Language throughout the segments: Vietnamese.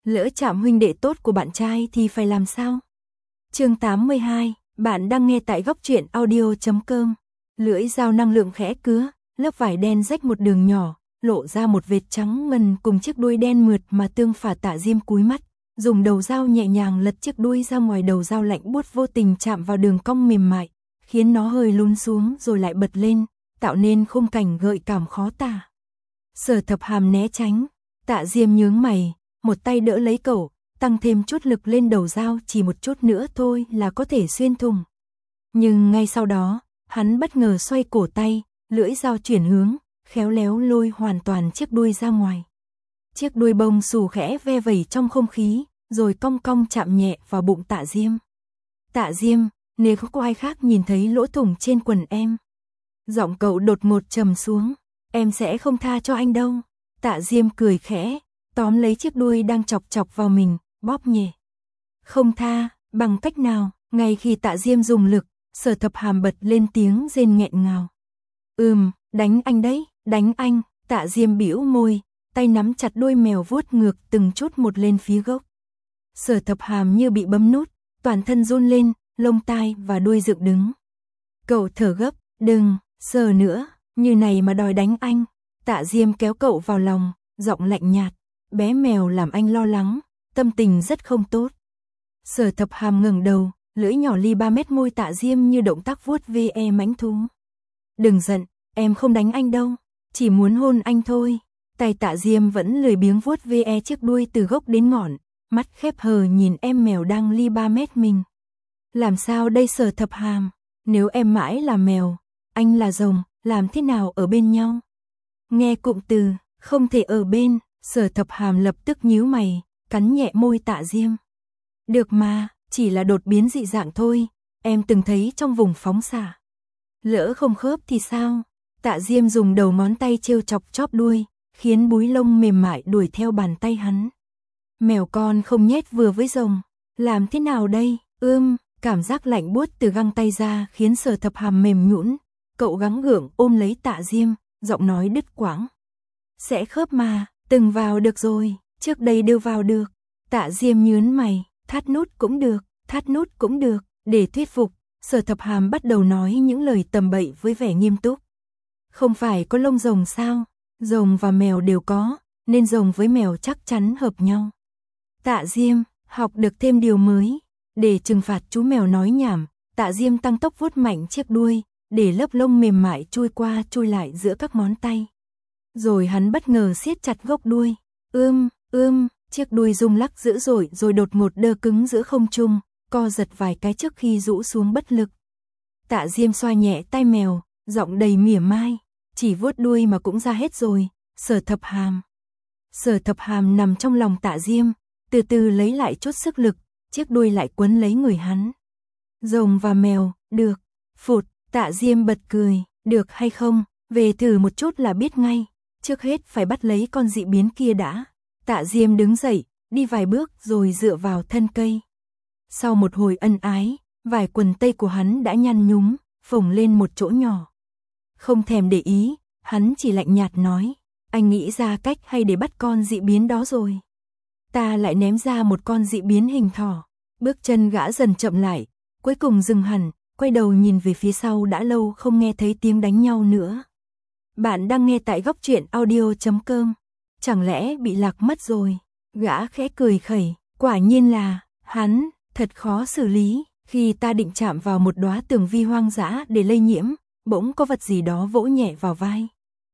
Lỡ chạm huynh đệ tốt của bạn trai thì phải làm sao? Chương 82, bạn đang nghe tại góc truyện audio.com. Lưỡi dao năng lượng khẽ cứa, lớp vải đen rách một đường nhỏ, lộ ra một vệt trắng ngần cùng chiếc đuôi đen mượt mà tương phả. Tạ Diêm cúi mắt, dùng đầu dao nhẹ nhàng lật chiếc đuôi ra ngoài. Đầu dao lạnh buốt vô tình chạm vào đường cong mềm mại, khiến nó hơi lún xuống rồi lại bật lên, tạo nên khung cảnh gợi cảm khó tả. Sở Thập Hàm né tránh, Tạ Diêm nhướng mày, một tay đỡ lấy cậu, tăng thêm chút lực lên đầu dao, chỉ một chút nữa thôi là có thể xuyên thủng. Nhưng ngay sau đó, hắn bất ngờ xoay cổ tay, lưỡi dao chuyển hướng, khéo léo lôi hoàn toàn chiếc đuôi ra ngoài. Chiếc đuôi bông xù khẽ ve vẩy trong không khí, rồi cong cong chạm nhẹ vào bụng Tạ Diêm. Tạ Diêm, nếu có ai khác nhìn thấy lỗ thủng trên quần em. Giọng cậu đột ngột trầm xuống, em sẽ không tha cho anh đâu. Tạ Diêm cười khẽ, tóm lấy chiếc đuôi đang chọc chọc vào mình, bóp nhẹ. Không tha, bằng cách nào? Ngay khi Tạ Diêm dùng lực, Sở Thập Hàm bật lên tiếng rên nghẹn ngào. Đánh anh đấy, đánh anh. Tạ Diêm bĩu môi, tay nắm chặt đuôi mèo vuốt ngược từng chút một lên phía gốc. Sở Thập Hàm như bị bấm nút, toàn thân run lên, lông tai và đuôi dựng đứng. Cậu thở gấp, đừng, sờ nữa, như này mà đòi đánh anh. Tạ Diêm kéo cậu vào lòng, giọng lạnh nhạt, bé mèo làm anh lo lắng, tâm tình rất không tốt. Sở Thập Hàm ngẩng đầu, lưỡi nhỏ li 3 mét môi Tạ Diêm như động tác vuốt ve mãnh thú. Đừng giận, em không đánh anh đâu, chỉ muốn hôn anh thôi. Tay Tạ Diêm vẫn lười biếng vuốt ve chiếc đuôi từ gốc đến ngọn, mắt khép hờ nhìn em mèo đang li 3 mét mình. Làm sao đây Sở Thập Hàm, nếu em mãi là mèo, anh là rồng, làm thế nào ở bên nhau? Nghe cụm từ, không thể ở bên, Sở Thập Hàm lập tức nhíu mày, cắn nhẹ môi Tạ Diêm. Được mà, chỉ là đột biến dị dạng thôi, em từng thấy trong vùng phóng xạ. Lỡ không khớp thì sao? Tạ Diêm dùng đầu ngón tay trêu chọc chóp đuôi, khiến búi lông mềm mại đuổi theo bàn tay hắn. Mèo con không nhét vừa với rồng, làm thế nào đây? Cảm giác lạnh buốt từ găng tay ra khiến Sở Thập Hàm mềm nhũn, cậu gắng gượng ôm lấy Tạ Diêm, giọng nói đứt quãng. Sẽ khớp mà, từng vào được rồi, trước đây đều vào được. Tạ Diêm nhướng mày, thắt nút cũng được, thắt nút cũng được. Để thuyết phục, Sở Thập Hàm bắt đầu nói những lời tầm bậy với vẻ nghiêm túc. Không phải có lông rồng sao? Rồng và mèo đều có, nên rồng với mèo chắc chắn hợp nhau. Tạ Diêm, học được thêm điều mới. Để trừng phạt chú mèo nói nhảm, Tạ Diêm tăng tốc vuốt mạnh chiếc đuôi, để lớp lông mềm mại chui qua chui lại giữa các ngón tay. Rồi hắn bất ngờ siết chặt gốc đuôi. Chiếc đuôi rung lắc dữ dội rồi đột ngột đơ cứng giữa không trung, co giật vài cái trước khi rũ xuống bất lực. Tạ Diêm xoa nhẹ tai mèo, giọng đầy mỉa mai, chỉ vuốt đuôi mà cũng ra hết rồi. Sở Thập Hàm. Sở Thập Hàm nằm trong lòng Tạ Diêm, từ từ lấy lại chút sức lực, chiếc đuôi lại quấn lấy người hắn. Rồng và mèo, được. Phụt, Tạ Diêm bật cười, được hay không, về thử một chút là biết ngay, trước hết phải bắt lấy con dị biến kia đã. Tạ Diêm đứng dậy, đi vài bước rồi dựa vào thân cây. Sau một hồi ân ái, vải quần tây của hắn đã nhăn nhúm, phồng lên một chỗ nhỏ. Không thèm để ý, hắn chỉ lạnh nhạt nói, anh nghĩ ra cách hay để bắt con dị biến đó rồi. Ta lại ném ra một con dị biến hình thỏ. Bước chân gã dần chậm lại, cuối cùng dừng hẳn, quay đầu nhìn về phía sau. Đã lâu không nghe thấy tiếng đánh nhau nữa. Bạn đang nghe tại góc truyện audio.com. Chẳng lẽ bị lạc mất rồi? Gã khẽ cười khẩy, quả nhiên là, hắn, thật khó xử lý. Khi ta định chạm vào một đóa tường vi hoang dã để lây nhiễm, bỗng có vật gì đó vỗ nhẹ vào vai.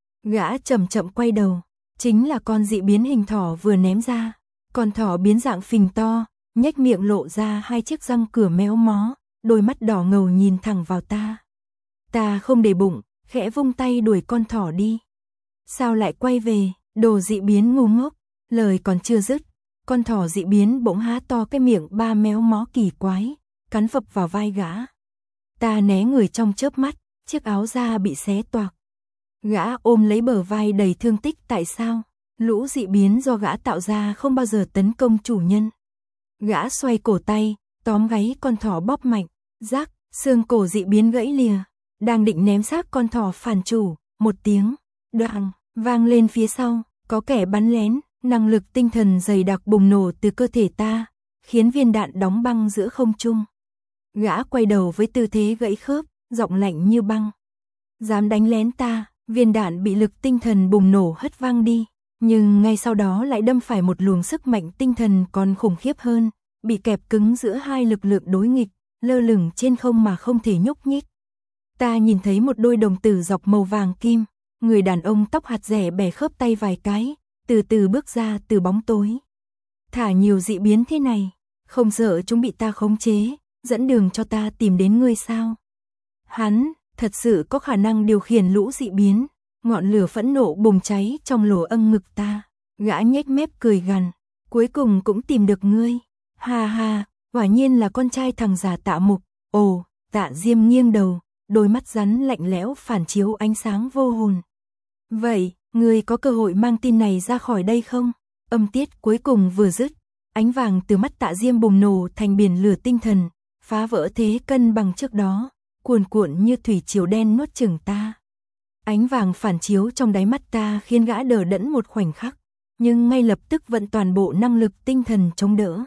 Gã chậm chậm quay đầu, chính là con dị biến hình thỏ vừa ném ra. Con thỏ biến dạng phình to, nhếch miệng lộ ra hai chiếc răng cửa méo mó, đôi mắt đỏ ngầu nhìn thẳng vào ta. Ta không để bụng, khẽ vung tay đuổi con thỏ đi. Sao lại quay về, đồ dị biến ngu ngốc. Lời còn chưa dứt, con thỏ dị biến bỗng há to cái miệng ba méo mó kỳ quái, cắn phập vào vai gã. Ta né người trong chớp mắt, chiếc áo da bị xé toạc. Gã ôm lấy bờ vai đầy thương tích. Tại sao? Lũ dị biến do gã tạo ra không bao giờ tấn công chủ nhân. Gã xoay cổ tay, tóm gáy con thỏ bóp mạnh, rắc, xương cổ dị biến gãy lìa. Đang định ném xác con thỏ phản chủ, một tiếng đoàng vang lên phía sau, có kẻ bắn lén, Năng lực tinh thần dày đặc bùng nổ từ cơ thể ta, khiến viên đạn đóng băng giữa không trung. Gã quay đầu với tư thế gãy khớp, giọng lạnh như băng. Dám đánh lén ta, viên đạn bị lực tinh thần bùng nổ hất văng đi. Nhưng ngay sau đó lại đâm phải một luồng sức mạnh tinh thần còn khủng khiếp hơn, bị kẹp cứng giữa hai lực lượng đối nghịch, lơ lửng trên không mà không thể nhúc nhích. Ta nhìn thấy một đôi đồng tử dọc màu vàng kim, người đàn ông tóc hạt rẻ bẻ khớp tay vài cái, từ từ bước ra từ bóng tối. Thả nhiều dị biến thế này, không sợ chúng bị ta khống chế, dẫn đường cho ta tìm đến ngươi sao? Hắn, thật sự có khả năng điều khiển lũ dị biến. Ngọn lửa phẫn nộ bùng cháy trong lỗ âng ngực ta. Gã nhếch mép cười gằn, cuối cùng cũng tìm được ngươi. Ha ha, quả nhiên là con trai thằng già Tạ Mục. Ồ, Tạ Diêm nghiêng đầu, đôi mắt rắn lạnh lẽo phản chiếu ánh sáng vô hồn. Vậy, ngươi có cơ hội mang tin này ra khỏi đây không? Âm tiết cuối cùng vừa dứt, ánh vàng từ mắt Tạ Diêm bùng nổ thành biển lửa tinh thần, phá vỡ thế cân bằng trước đó, cuồn cuộn như thủy triều đen nuốt chửng ta. Ánh vàng phản chiếu trong đáy mắt ta khiến gã đờ đẫn một khoảnh khắc, nhưng ngay lập tức vận toàn bộ năng lực tinh thần chống đỡ.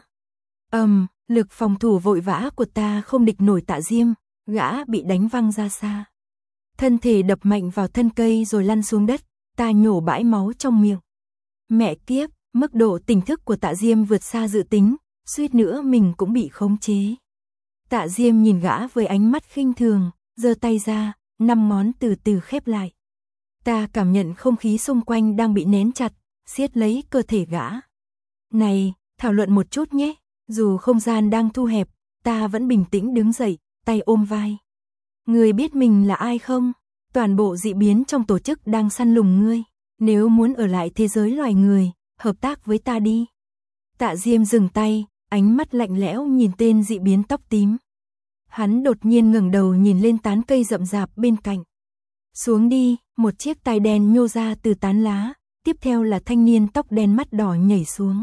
Lực phòng thủ vội vã của ta không địch nổi Tạ Diêm, gã bị đánh văng ra xa. Thân thể đập mạnh vào thân cây rồi lăn xuống đất, ta nhổ bãi máu trong miệng. Mẹ kiếp, mức độ tỉnh thức của Tạ Diêm vượt xa dự tính, suýt nữa mình cũng bị khống chế. Tạ Diêm nhìn gã với ánh mắt khinh thường, giơ tay ra, 5 ngón từ từ khép lại. Ta cảm nhận không khí xung quanh đang bị nén chặt, siết lấy cơ thể gã. Này, thảo luận một chút nhé. Dù không gian đang thu hẹp, ta vẫn bình tĩnh đứng dậy, tay ôm vai. Ngươi biết mình là ai không? Toàn bộ dị biến trong tổ chức đang săn lùng ngươi. Nếu muốn ở lại thế giới loài người, hợp tác với ta đi. Tạ Diêm dừng tay, ánh mắt lạnh lẽo nhìn tên dị biến tóc tím. Hắn đột nhiên ngẩng đầu nhìn lên tán cây rậm rạp bên cạnh. Xuống đi, một chiếc tai đen nhô ra từ tán lá, tiếp theo là thanh niên tóc đen mắt đỏ nhảy xuống.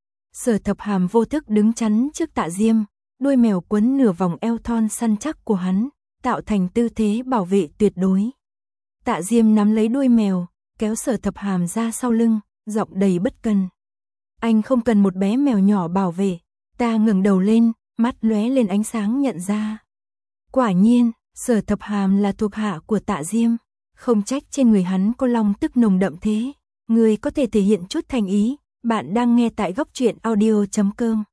Sở Thập Hàm vô thức đứng chắn trước Tạ Diêm, đuôi mèo quấn nửa vòng eo thon săn chắc của hắn, tạo thành tư thế bảo vệ tuyệt đối. Tạ Diêm nắm lấy đuôi mèo, kéo Sở Thập Hàm ra sau lưng, giọng đầy bất cần. Anh không cần một bé mèo nhỏ bảo vệ. Ta ngẩng đầu lên, mắt lóe lên ánh sáng nhận ra. Quả nhiên, Sở Thập Hàm là thuộc hạ của Tạ Diêm, không trách trên người hắn có long tức nồng đậm thế. Người có thể thể hiện chút thành ý. Bạn đang nghe tại góc truyện audio.com.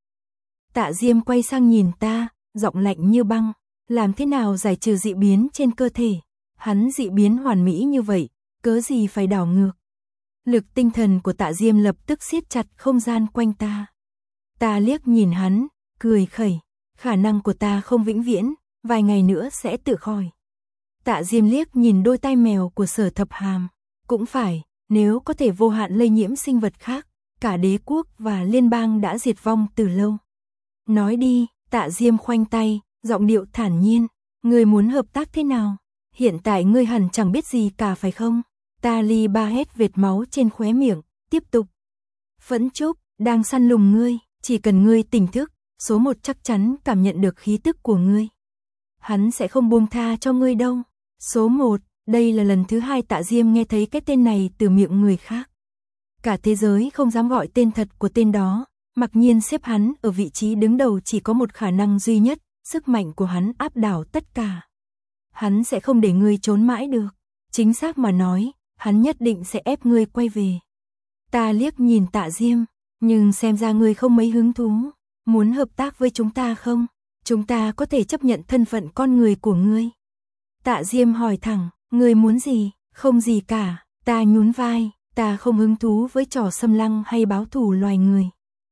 Tạ Diêm quay sang nhìn ta, giọng lạnh như băng. Làm thế nào giải trừ dị biến trên cơ thể? Hắn dị biến hoàn mỹ như vậy, cớ gì phải đảo ngược? Lực tinh thần của Tạ Diêm lập tức siết chặt không gian quanh ta. Ta liếc nhìn hắn, cười khẩy. Khả năng của ta không vĩnh viễn, vài ngày nữa sẽ tự khỏi. Tạ Diêm liếc nhìn đôi tai mèo của Sở Thập Hàm. Cũng phải, nếu có thể vô hạn lây nhiễm sinh vật khác, cả đế quốc và liên bang đã diệt vong từ lâu. Nói đi, Tạ Diêm khoanh tay, giọng điệu thản nhiên. Ngươi muốn hợp tác thế nào? Hiện tại ngươi hẳn chẳng biết gì cả phải không? Ta li ba hét vệt máu trên khóe miệng, tiếp tục. Phẫn Trúc, đang săn lùng ngươi, chỉ cần ngươi tỉnh thức, số 1 chắc chắn cảm nhận được khí tức của ngươi. Hắn sẽ không buông tha cho ngươi đâu. Số 1, đây là lần thứ 2 Tạ Diêm nghe thấy cái tên này từ miệng người khác. Cả thế giới không dám gọi tên thật của tên đó, mặc nhiên xếp hắn ở vị trí đứng đầu chỉ có một khả năng duy nhất, sức mạnh của hắn áp đảo tất cả. Hắn sẽ không để ngươi trốn mãi được. Chính xác mà nói, hắn nhất định sẽ ép ngươi quay về. Ta liếc nhìn Tạ Diêm, nhưng xem ra ngươi không mấy hứng thú. Muốn hợp tác với chúng ta không? Chúng ta có thể chấp nhận thân phận con người của ngươi. Tạ Diêm hỏi thẳng, ngươi muốn gì? Không gì cả. Ta nhún vai, ta không hứng thú với trò xâm lăng hay báo thù loài người.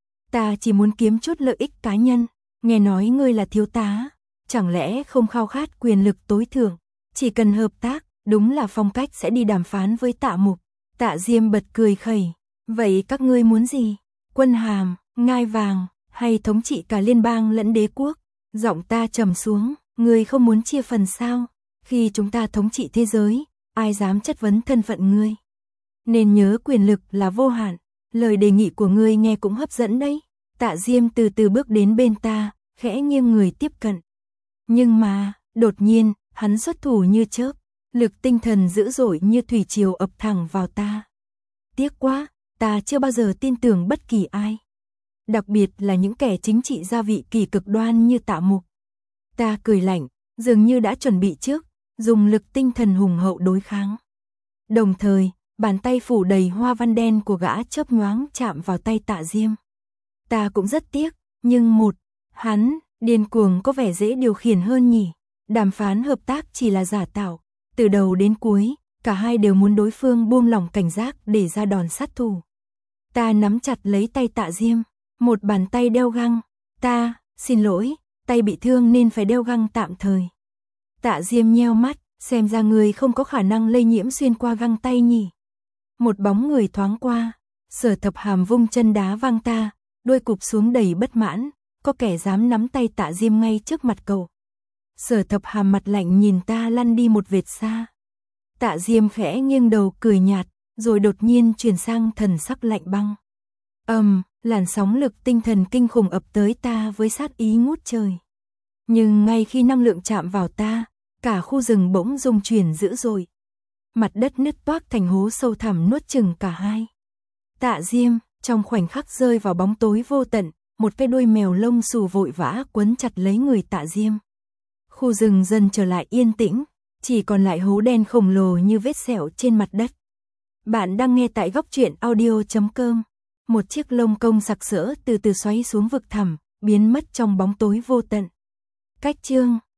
Ta chỉ muốn kiếm chút lợi ích cá nhân. Nghe nói ngươi là thiếu tá, chẳng lẽ không khao khát quyền lực tối thượng? Chỉ cần hợp tác, đúng là phong cách sẽ đi đàm phán với Tạ Mục. Tạ Diêm bật cười khẩy. Vậy các ngươi muốn gì? Quân hàm, ngai vàng, hay thống trị cả liên bang lẫn đế quốc? Giọng ta trầm xuống, ngươi không muốn chia phần sao? Khi chúng ta thống trị thế giới, ai dám chất vấn thân phận ngươi? Nên nhớ quyền lực là vô hạn. Lời đề nghị của ngươi nghe cũng hấp dẫn đấy. Tạ Diêm từ từ bước đến bên ta, khẽ nghiêng người tiếp cận. Nhưng mà, đột nhiên, hắn xuất thủ như chớp, lực tinh thần dữ dội như thủy triều ập thẳng vào ta. Tiếc quá, ta chưa bao giờ tin tưởng bất kỳ ai. Đặc biệt là những kẻ chính trị gia vị kỳ cực đoan như Tạ Mục. Ta cười lạnh, dường như đã chuẩn bị trước, dùng lực tinh thần hùng hậu đối kháng. Đồng thời, bàn tay phủ đầy hoa văn đen của gã chớp nhoáng chạm vào tay Tạ Diêm. Ta cũng rất tiếc, nhưng hắn, điên cuồng có vẻ dễ điều khiển hơn nhỉ. Đàm phán hợp tác chỉ là giả tạo, từ đầu đến cuối, cả hai đều muốn đối phương buông lỏng cảnh giác để ra đòn sát thủ. Ta nắm chặt lấy tay Tạ Diêm, một bàn tay đeo găng. Ta, xin lỗi, tay bị thương nên phải đeo găng tạm thời. Tạ Diêm nheo mắt, xem ra người không có khả năng lây nhiễm xuyên qua găng tay nhỉ. Một bóng người thoáng qua, Sở Thập Hàm vung chân đá văng ta, đuôi cụp xuống đầy bất mãn, có kẻ dám nắm tay Tạ Diêm ngay trước mặt cậu. Sở Thập Hàm mặt lạnh nhìn ta lăn đi một vệt xa. Tạ Diêm khẽ nghiêng đầu cười nhạt, rồi đột nhiên chuyển sang thần sắc lạnh băng. Làn sóng lực tinh thần kinh khủng ập tới ta với sát ý ngút trời. Nhưng ngay khi năng lượng chạm vào ta, cả khu rừng bỗng rung chuyển dữ dội. Mặt đất nứt toác thành hố sâu thẳm nuốt chửng cả hai. Tạ Diêm, trong khoảnh khắc rơi vào bóng tối vô tận, một cái đuôi mèo lông xù vội vã quấn chặt lấy người Tạ Diêm. Khu rừng dần trở lại yên tĩnh, chỉ còn lại hố đen khổng lồ như vết sẹo trên mặt đất. Bạn đang nghe tại Góc Truyện Audio.com. Một chiếc lông công sặc sỡ từ từ xoáy xuống vực thẳm, biến mất trong bóng tối vô tận. Cách chương